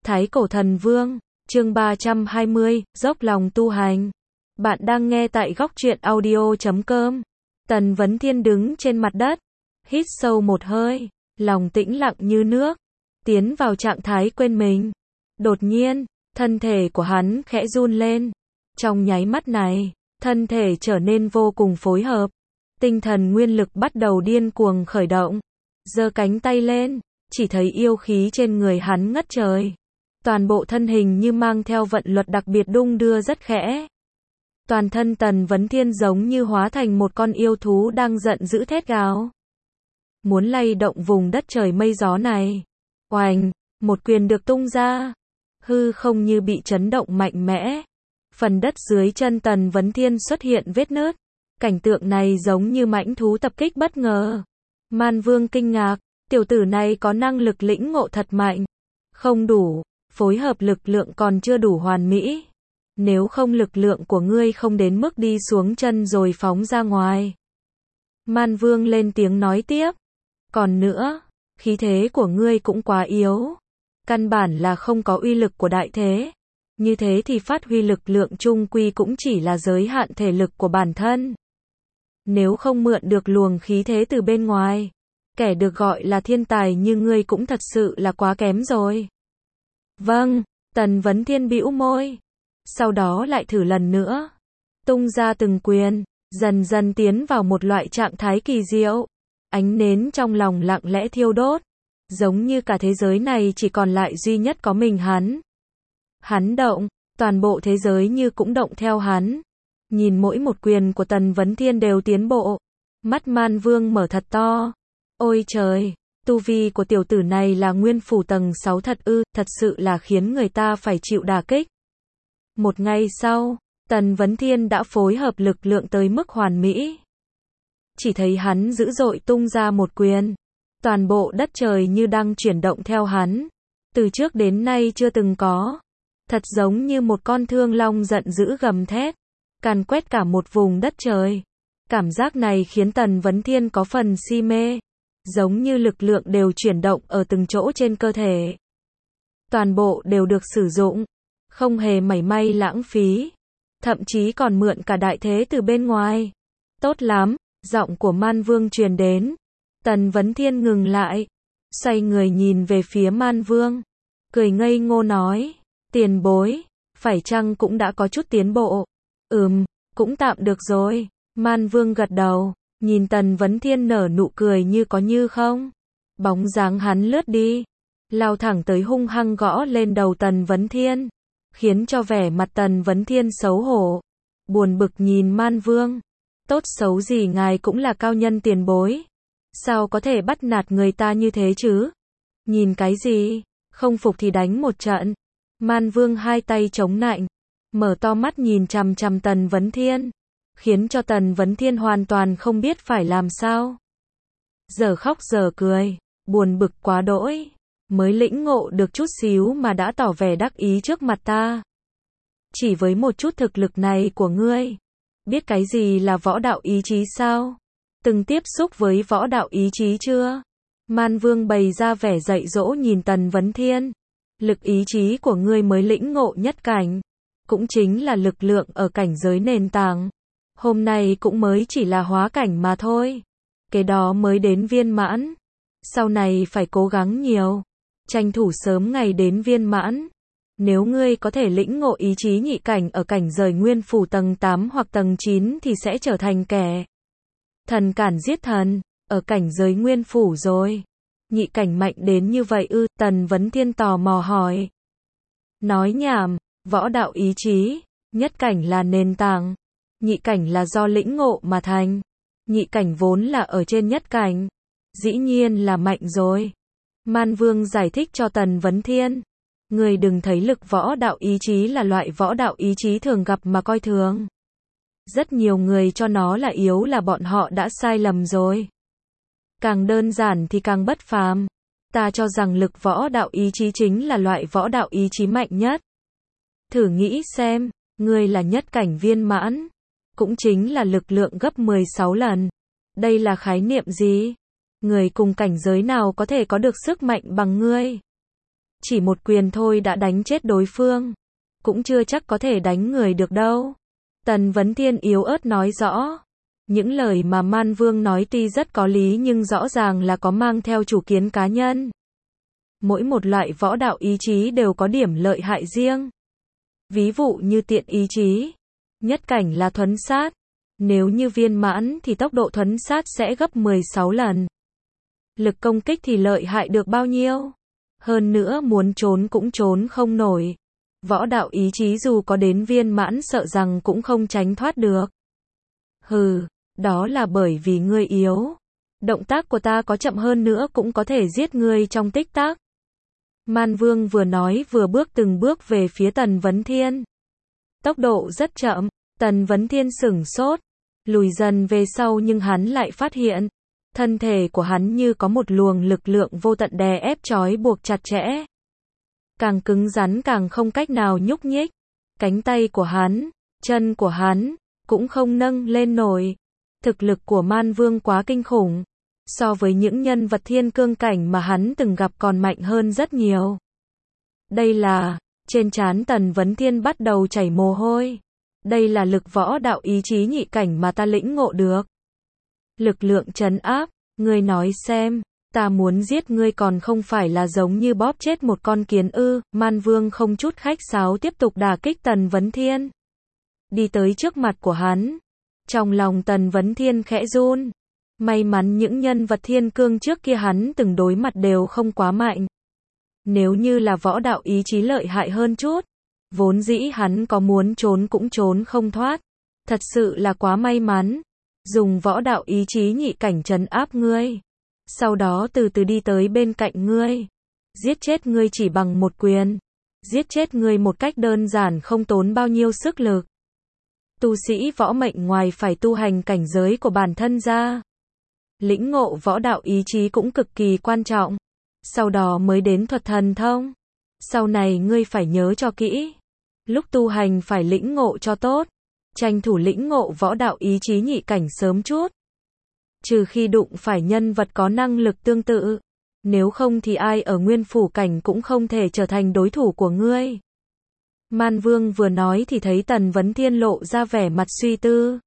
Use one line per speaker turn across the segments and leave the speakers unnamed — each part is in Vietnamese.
Thái Cổ Thần Vương, chương 320, dốc lòng tu hành. Bạn đang nghe tại góc truyện audio.com. Tần Vấn Thiên đứng trên mặt đất, hít sâu một hơi, lòng tĩnh lặng như nước, tiến vào trạng thái quên mình. Đột nhiên, thân thể của hắn khẽ run lên. Trong nháy mắt này, thân thể trở nên vô cùng phối hợp. Tinh thần nguyên lực bắt đầu điên cuồng khởi động. Giơ cánh tay lên, chỉ thấy yêu khí trên người hắn ngất trời. Toàn bộ thân hình như mang theo vận luật đặc biệt đung đưa rất khẽ. Toàn thân Tần Vấn Thiên giống như hóa thành một con yêu thú đang giận dữ thét gào. Muốn lay động vùng đất trời mây gió này. Oành, một quyền được tung ra. Hư không như bị chấn động mạnh mẽ. Phần đất dưới chân Tần Vấn Thiên xuất hiện vết nứt. Cảnh tượng này giống như mãnh thú tập kích bất ngờ. Man Vương kinh ngạc, tiểu tử này có năng lực lĩnh ngộ thật mạnh. Không đủ, phối hợp lực lượng còn chưa đủ hoàn mỹ. Nếu không lực lượng của ngươi không đến mức đi xuống chân rồi phóng ra ngoài. Man Vương lên tiếng nói tiếp. Còn nữa, khí thế của ngươi cũng quá yếu. Căn bản là không có uy lực của đại thế. Như thế thì phát huy lực lượng chung quy cũng chỉ là giới hạn thể lực của bản thân. Nếu không mượn được luồng khí thế từ bên ngoài, kẻ được gọi là thiên tài như ngươi cũng thật sự là quá kém rồi. Vâng, Tần Vấn Thiên bĩu môi. Sau đó lại thử lần nữa. Tung ra từng quyền, dần dần tiến vào một loại trạng thái kỳ diệu. Ánh nến trong lòng lặng lẽ thiêu đốt. Giống như cả thế giới này chỉ còn lại duy nhất có mình hắn. Hắn động, toàn bộ thế giới như cũng động theo hắn. Nhìn mỗi một quyền của Tần Vấn Thiên đều tiến bộ. Mắt Man Vương mở thật to. Ôi trời, tu vi của tiểu tử này là nguyên phủ tầng 6 thật ư, thật sự là khiến người ta phải chịu đả kích. Một ngày sau, Tần Vấn Thiên đã phối hợp lực lượng tới mức hoàn mỹ. Chỉ thấy hắn dữ dội tung ra một quyền. Toàn bộ đất trời như đang chuyển động theo hắn. Từ trước đến nay chưa từng có. Thật giống như một con thương long giận dữ gầm thét. Càn quét cả một vùng đất trời. Cảm giác này khiến Tần Vấn Thiên có phần si mê. Giống như lực lượng đều chuyển động ở từng chỗ trên cơ thể. Toàn bộ đều được sử dụng. Không hề mảy may lãng phí. Thậm chí còn mượn cả đại thế từ bên ngoài. Tốt lắm, giọng của Man Vương truyền đến. Tần Vấn Thiên ngừng lại. Xoay người nhìn về phía Man Vương. Cười ngây ngô nói. Tiền bối, phải chăng cũng đã có chút tiến bộ? Cũng tạm được rồi. Man Vương gật đầu. Nhìn Tần Vấn Thiên nở nụ cười như có như không. Bóng dáng hắn lướt đi. Lao thẳng tới hung hăng gõ lên đầu Tần Vấn Thiên. Khiến cho vẻ mặt Tần Vấn Thiên xấu hổ. Buồn bực nhìn Man Vương. Tốt xấu gì ngài cũng là cao nhân tiền bối. Sao có thể bắt nạt người ta như thế chứ? Nhìn cái gì? Không phục thì đánh một trận. Man Vương hai tay chống nạnh. Mở to mắt nhìn chằm chằm Tần Vấn Thiên. Khiến cho Tần Vấn Thiên hoàn toàn không biết phải làm sao. Giờ khóc giờ cười. Buồn bực quá đỗi. Mới lĩnh ngộ được chút xíu mà đã tỏ vẻ đắc ý trước mặt ta. Chỉ với một chút thực lực này của ngươi. Biết cái gì là võ đạo ý chí sao? Từng tiếp xúc với võ đạo ý chí chưa? Man Vương bày ra vẻ dạy dỗ nhìn Tần Vấn Thiên. Lực ý chí của ngươi mới lĩnh ngộ nhất cảnh. Cũng chính là lực lượng ở cảnh giới nền tảng. Hôm nay cũng mới chỉ là hóa cảnh mà thôi. Cái đó mới đến viên mãn. Sau này phải cố gắng nhiều. Tranh thủ sớm ngày đến viên mãn. Nếu ngươi có thể lĩnh ngộ ý chí nhị cảnh ở cảnh giới nguyên phủ tầng 8 hoặc tầng 9 thì sẽ trở thành kẻ thần cản giết thần, ở cảnh giới nguyên phủ rồi. Nhị cảnh mạnh đến như vậy ư? Tần Vấn Thiên tò mò hỏi. Nói nhảm, võ đạo ý chí, nhất cảnh là nền tảng, nhị cảnh là do lĩnh ngộ mà thành. Nhị cảnh vốn là ở trên nhất cảnh, dĩ nhiên là mạnh rồi. Man Vương giải thích cho Tần Vấn Thiên. Người đừng thấy lực võ đạo ý chí là loại võ đạo ý chí thường gặp mà coi thường. Rất nhiều người cho nó là yếu là bọn họ đã sai lầm rồi. Càng đơn giản thì càng bất phàm. Ta cho rằng lực võ đạo ý chí chính là loại võ đạo ý chí mạnh nhất. Thử nghĩ xem, ngươi là nhất cảnh viên mãn. Cũng chính là lực lượng gấp 16 lần. Đây là khái niệm gì? Người cùng cảnh giới nào có thể có được sức mạnh bằng ngươi? chỉ một quyền thôi đã đánh chết đối phương. Cũng chưa chắc có thể đánh người được đâu. Tần Vấn Thiên yếu ớt nói rõ. Những lời mà Man Vương nói tuy rất có lý nhưng rõ ràng là có mang theo chủ kiến cá nhân. Mỗi một loại võ đạo ý chí đều có điểm lợi hại riêng. Ví dụ như tiện ý chí. Nhất cảnh là thuấn sát. Nếu như viên mãn thì tốc độ thuấn sát sẽ gấp 16 lần. Lực công kích thì lợi hại được bao nhiêu? Hơn nữa muốn trốn cũng trốn không nổi. Võ đạo ý chí dù có đến viên mãn sợ rằng cũng không tránh thoát được. Hừ, đó là bởi vì ngươi yếu. Động tác của ta có chậm hơn nữa cũng có thể giết ngươi trong tích tắc. Man Vương vừa nói vừa bước từng bước về phía Tần Vấn Thiên. Tốc độ rất chậm, Tần Vấn Thiên sửng sốt, lùi dần về sau nhưng hắn lại phát hiện, thân thể của hắn như có một luồng lực lượng vô tận đè ép trói buộc chặt chẽ. Càng cứng rắn càng không cách nào nhúc nhích. Cánh tay của hắn, chân của hắn, cũng không nâng lên nổi. Thực lực của Man Vương quá kinh khủng. So với những nhân vật thiên cương cảnh mà hắn từng gặp còn mạnh hơn rất nhiều. Đây là, trên trán Tần Vấn Thiên bắt đầu chảy mồ hôi. Đây là lực võ đạo ý chí nhị cảnh mà ta lĩnh ngộ được. Lực lượng trấn áp, ngươi nói xem, ta muốn giết ngươi còn không phải là giống như bóp chết một con kiến ư? Man Vương không chút khách sáo tiếp tục đả kích Tần Vấn Thiên. Đi tới trước mặt của hắn. Trong lòng Tần Vấn Thiên khẽ run. May mắn những nhân vật thiên cương trước kia hắn từng đối mặt đều không quá mạnh. Nếu như là võ đạo ý chí lợi hại hơn chút, vốn dĩ hắn có muốn trốn cũng trốn không thoát. Thật sự là quá may mắn. Dùng võ đạo ý chí nhị cảnh trấn áp ngươi. Sau đó từ từ đi tới bên cạnh ngươi. Giết chết ngươi chỉ bằng một quyền. Giết chết ngươi một cách đơn giản không tốn bao nhiêu sức lực. Tu sĩ võ mệnh ngoài phải tu hành cảnh giới của bản thân ra. Lĩnh ngộ võ đạo ý chí cũng cực kỳ quan trọng. Sau đó mới đến thuật thần thông. Sau này ngươi phải nhớ cho kỹ. Lúc tu hành phải lĩnh ngộ cho tốt. Tranh thủ lĩnh ngộ võ đạo ý chí nhị cảnh sớm chút. Trừ khi đụng phải nhân vật có năng lực tương tự. Nếu không thì ai ở nguyên phủ cảnh cũng không thể trở thành đối thủ của ngươi. Man Vương vừa nói thì thấy Tần Vấn Thiên lộ ra vẻ mặt suy tư.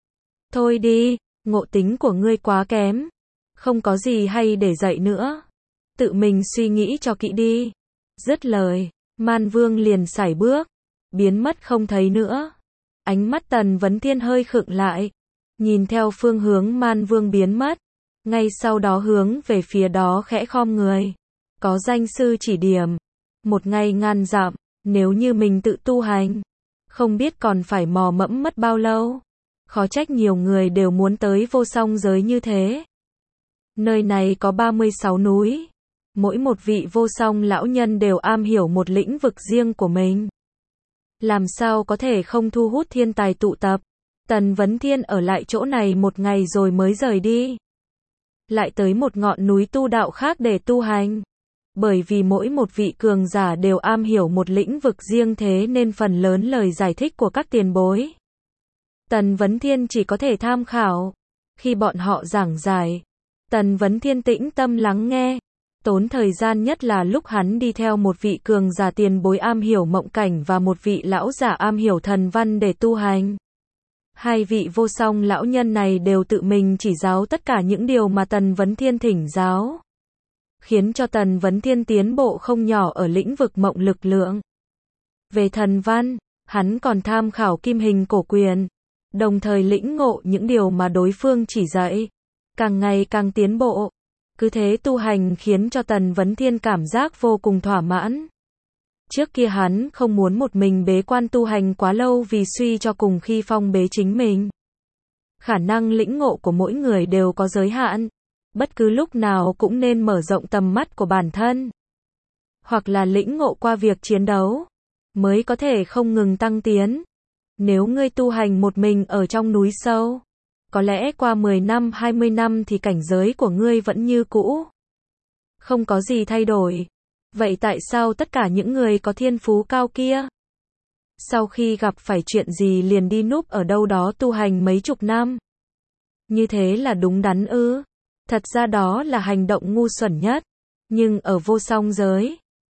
Thôi đi, ngộ tính của ngươi quá kém. Không có gì hay để dạy nữa. Tự mình suy nghĩ cho kỹ đi. Dứt lời, Man Vương liền sải bước. Biến mất không thấy nữa. Ánh mắt Tần Vấn Thiên hơi khựng lại. Nhìn theo phương hướng Man Vương biến mất. Ngay sau đó hướng về phía đó khẽ khom người. Có danh sư chỉ điểm. Một ngày ngàn dặm. Nếu như mình tự tu hành. Không biết còn phải mò mẫm mất bao lâu. Khó trách nhiều người đều muốn tới vô song giới như thế. Nơi này có 36 núi. Mỗi một vị vô song lão nhân đều am hiểu một lĩnh vực riêng của mình. Làm sao có thể không thu hút thiên tài tụ tập. Tần Vấn Thiên ở lại chỗ này một ngày rồi mới rời đi. Lại tới một ngọn núi tu đạo khác để tu hành. Bởi vì mỗi một vị cường giả đều am hiểu một lĩnh vực riêng thế nên phần lớn lời giải thích của các tiền bối. Tần Vấn Thiên chỉ có thể tham khảo. Khi bọn họ giảng giải, Tần Vấn Thiên tĩnh tâm lắng nghe. Tốn thời gian nhất là lúc hắn đi theo một vị cường giả tiền bối am hiểu mộng cảnh và một vị lão giả am hiểu thần văn để tu hành. Hai vị vô song lão nhân này đều tự mình chỉ giáo tất cả những điều mà Tần Vấn Thiên thỉnh giáo. Khiến cho Tần Vấn Thiên tiến bộ không nhỏ ở lĩnh vực mộng lực lượng. Về thần văn, hắn còn tham khảo kim hình cổ quyền, đồng thời lĩnh ngộ những điều mà đối phương chỉ dạy. Càng ngày càng tiến bộ. Cứ thế tu hành khiến cho Tần Vấn Thiên cảm giác vô cùng thỏa mãn. Trước kia hắn không muốn một mình bế quan tu hành quá lâu vì suy cho cùng khi phong bế chính mình. Khả năng lĩnh ngộ của mỗi người đều có giới hạn. Bất cứ lúc nào cũng nên mở rộng tầm mắt của bản thân. Hoặc là lĩnh ngộ qua việc chiến đấu. Mới có thể không ngừng tăng tiến. Nếu ngươi tu hành một mình ở trong núi sâu. Có lẽ qua 10 năm 20 năm thì cảnh giới của ngươi vẫn như cũ. Không có gì thay đổi. Vậy tại sao tất cả những người có thiên phú cao kia? Sau khi gặp phải chuyện gì liền đi núp ở đâu đó tu hành mấy chục năm? Như thế là đúng đắn ư? Thật ra đó là hành động ngu xuẩn nhất. Nhưng ở vô song giới,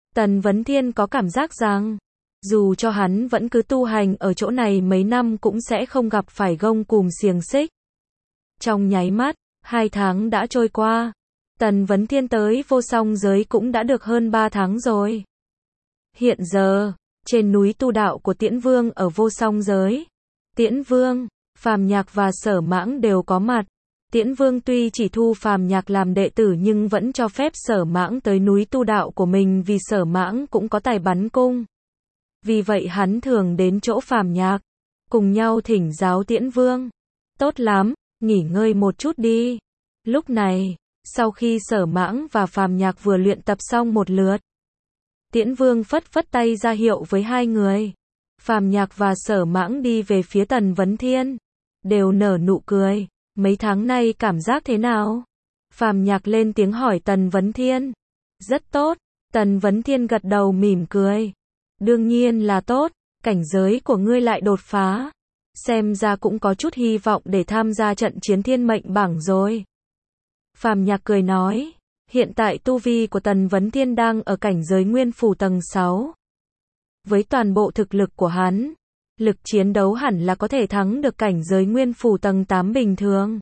Tần Vấn Thiên có cảm giác rằng, dù cho hắn vẫn cứ tu hành ở chỗ này mấy năm cũng sẽ không gặp phải gông cùm xiềng xích. Trong nháy mắt, 2 tháng đã trôi qua. Tần Vấn Thiên tới Vô Song Giới cũng đã được hơn 3 tháng rồi. Hiện giờ, trên núi tu đạo của Tiễn Vương ở Vô Song Giới, Tiễn Vương, Phàm Nhạc và Sở Mãng đều có mặt. Tiễn Vương tuy chỉ thu Phàm Nhạc làm đệ tử nhưng vẫn cho phép Sở Mãng tới núi tu đạo của mình vì Sở Mãng cũng có tài bắn cung. Vì vậy hắn thường đến chỗ Phàm Nhạc, cùng nhau thỉnh giáo Tiễn Vương. Tốt lắm, nghỉ ngơi một chút đi. Lúc này, sau khi Sở Mãng và Phàm Nhạc vừa luyện tập xong một lượt, Tiễn Vương phất phất tay ra hiệu với hai người. Phàm Nhạc và Sở Mãng đi về phía Tần Vấn Thiên, đều nở nụ cười. Mấy tháng nay cảm giác thế nào? Phàm Nhạc lên tiếng hỏi Tần Vấn Thiên. Rất tốt. Tần Vấn Thiên gật đầu mỉm cười. Đương nhiên là tốt, cảnh giới của ngươi lại đột phá. Xem ra cũng có chút hy vọng để tham gia trận chiến thiên mệnh bảng rồi. Phàm Nhạc cười nói, hiện tại tu vi của Tần Vấn Thiên đang ở cảnh giới nguyên phủ tầng 6. Với toàn bộ thực lực của hắn, lực chiến đấu hẳn là có thể thắng được cảnh giới nguyên phủ tầng 8 bình thường.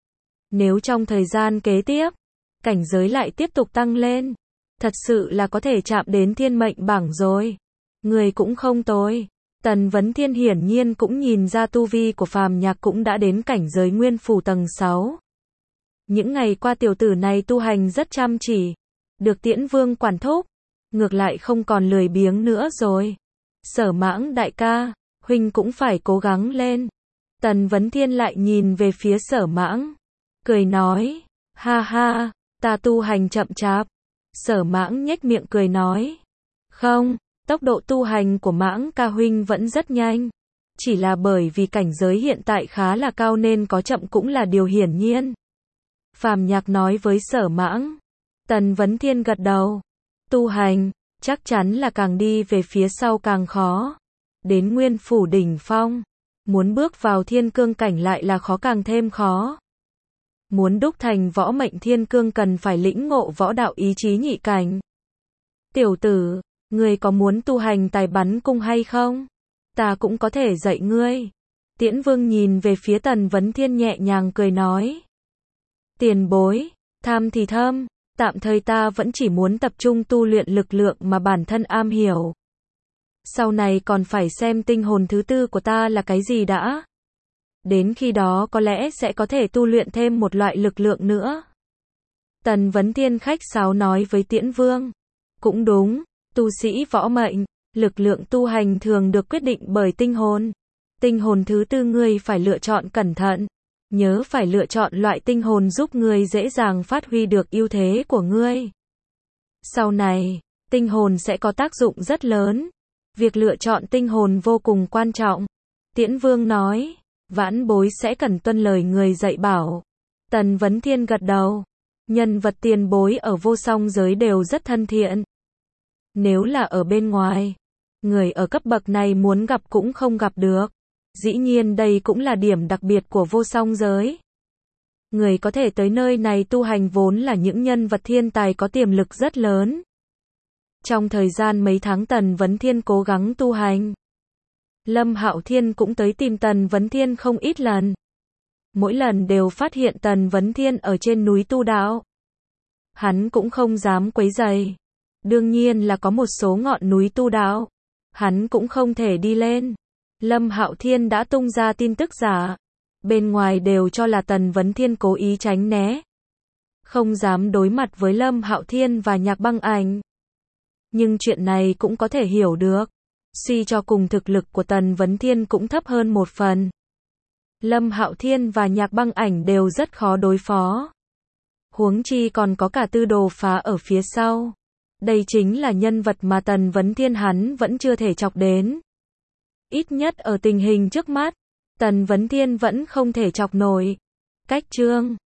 Nếu trong thời gian kế tiếp, cảnh giới lại tiếp tục tăng lên, thật sự là có thể chạm đến thiên mệnh bảng rồi. Người cũng không tồi. Tần Vấn Thiên hiển nhiên cũng nhìn ra tu vi của Phàm Nhạc cũng đã đến cảnh giới nguyên phủ tầng 6. Những ngày qua tiểu tử này tu hành rất chăm chỉ, được Tiễn Vương quản thúc, ngược lại không còn lười biếng nữa rồi. Sở Mãng đại ca, huynh cũng phải cố gắng lên. Tần Vấn Thiên lại nhìn về phía Sở Mãng, cười nói, ha ha, ta tu hành chậm chạp. Sở Mãng nhếch miệng cười nói, không, tốc độ tu hành của Mãng ca huynh vẫn rất nhanh. Chỉ là bởi vì cảnh giới hiện tại khá là cao nên có chậm cũng là điều hiển nhiên. Phàm Nhạc nói với Sở Mãng. Tần Vấn Thiên gật đầu. Tu hành, chắc chắn là càng đi về phía sau càng khó. Đến nguyên phủ đỉnh phong, muốn bước vào thiên cương cảnh lại là khó càng thêm khó. Muốn đúc thành võ mệnh thiên cương cần phải lĩnh ngộ võ đạo ý chí nhị cảnh. Tiểu tử, ngươi có muốn tu hành tài bắn cung hay không? Ta cũng có thể dạy ngươi. Tiễn Vương nhìn về phía Tần Vấn Thiên nhẹ nhàng cười nói. Tiền bối, tham thì thơm, tạm thời ta vẫn chỉ muốn tập trung tu luyện lực lượng mà bản thân am hiểu. Sau này còn phải xem tinh hồn thứ tư của ta là cái gì đã. Đến khi đó có lẽ sẽ có thể tu luyện thêm một loại lực lượng nữa. Tần Vấn Thiên khách sáo nói với Tiễn Vương. Cũng đúng, tu sĩ võ mệnh, lực lượng tu hành thường được quyết định bởi tinh hồn. Tinh hồn thứ tư ngươi phải lựa chọn cẩn thận. Nhớ phải lựa chọn loại tinh hồn giúp ngươi dễ dàng phát huy được ưu thế của ngươi. Sau này, tinh hồn sẽ có tác dụng rất lớn. Việc lựa chọn tinh hồn vô cùng quan trọng. Tiễn Vương nói, vãn bối sẽ cần tuân lời người dạy bảo. Tần Vấn Thiên gật đầu. Nhân vật tiền bối ở Vô Song Giới đều rất thân thiện. Nếu là ở bên ngoài, người ở cấp bậc này muốn gặp cũng không gặp được. Dĩ nhiên đây cũng là điểm đặc biệt của Vô Song Giới. Người có thể tới nơi này tu hành vốn là những nhân vật thiên tài có tiềm lực rất lớn. Trong thời gian mấy tháng Tần Vấn Thiên cố gắng tu hành, Lâm Hạo Thiên cũng tới tìm Tần Vấn Thiên không ít lần. Mỗi lần đều phát hiện Tần Vấn Thiên ở trên núi tu đạo. Hắn cũng không dám quấy rầy. Đương nhiên là có một số ngọn núi tu đạo, hắn cũng không thể đi lên. Lâm Hạo Thiên đã tung ra tin tức giả. Bên ngoài đều cho là Tần Vấn Thiên cố ý tránh né. Không dám đối mặt với Lâm Hạo Thiên và Nhạc Băng Ảnh. Nhưng chuyện này cũng có thể hiểu được. Suy cho cùng thực lực của Tần Vấn Thiên cũng thấp hơn một phần. Lâm Hạo Thiên và Nhạc Băng Ảnh đều rất khó đối phó. Huống chi còn có cả Tư Đồ Phá ở phía sau. Đây chính là nhân vật mà Tần Vấn Thiên hắn vẫn chưa thể chọc đến. Ít nhất ở tình hình trước mắt, Tần Vấn Thiên vẫn không thể chọc nổi. Cách chương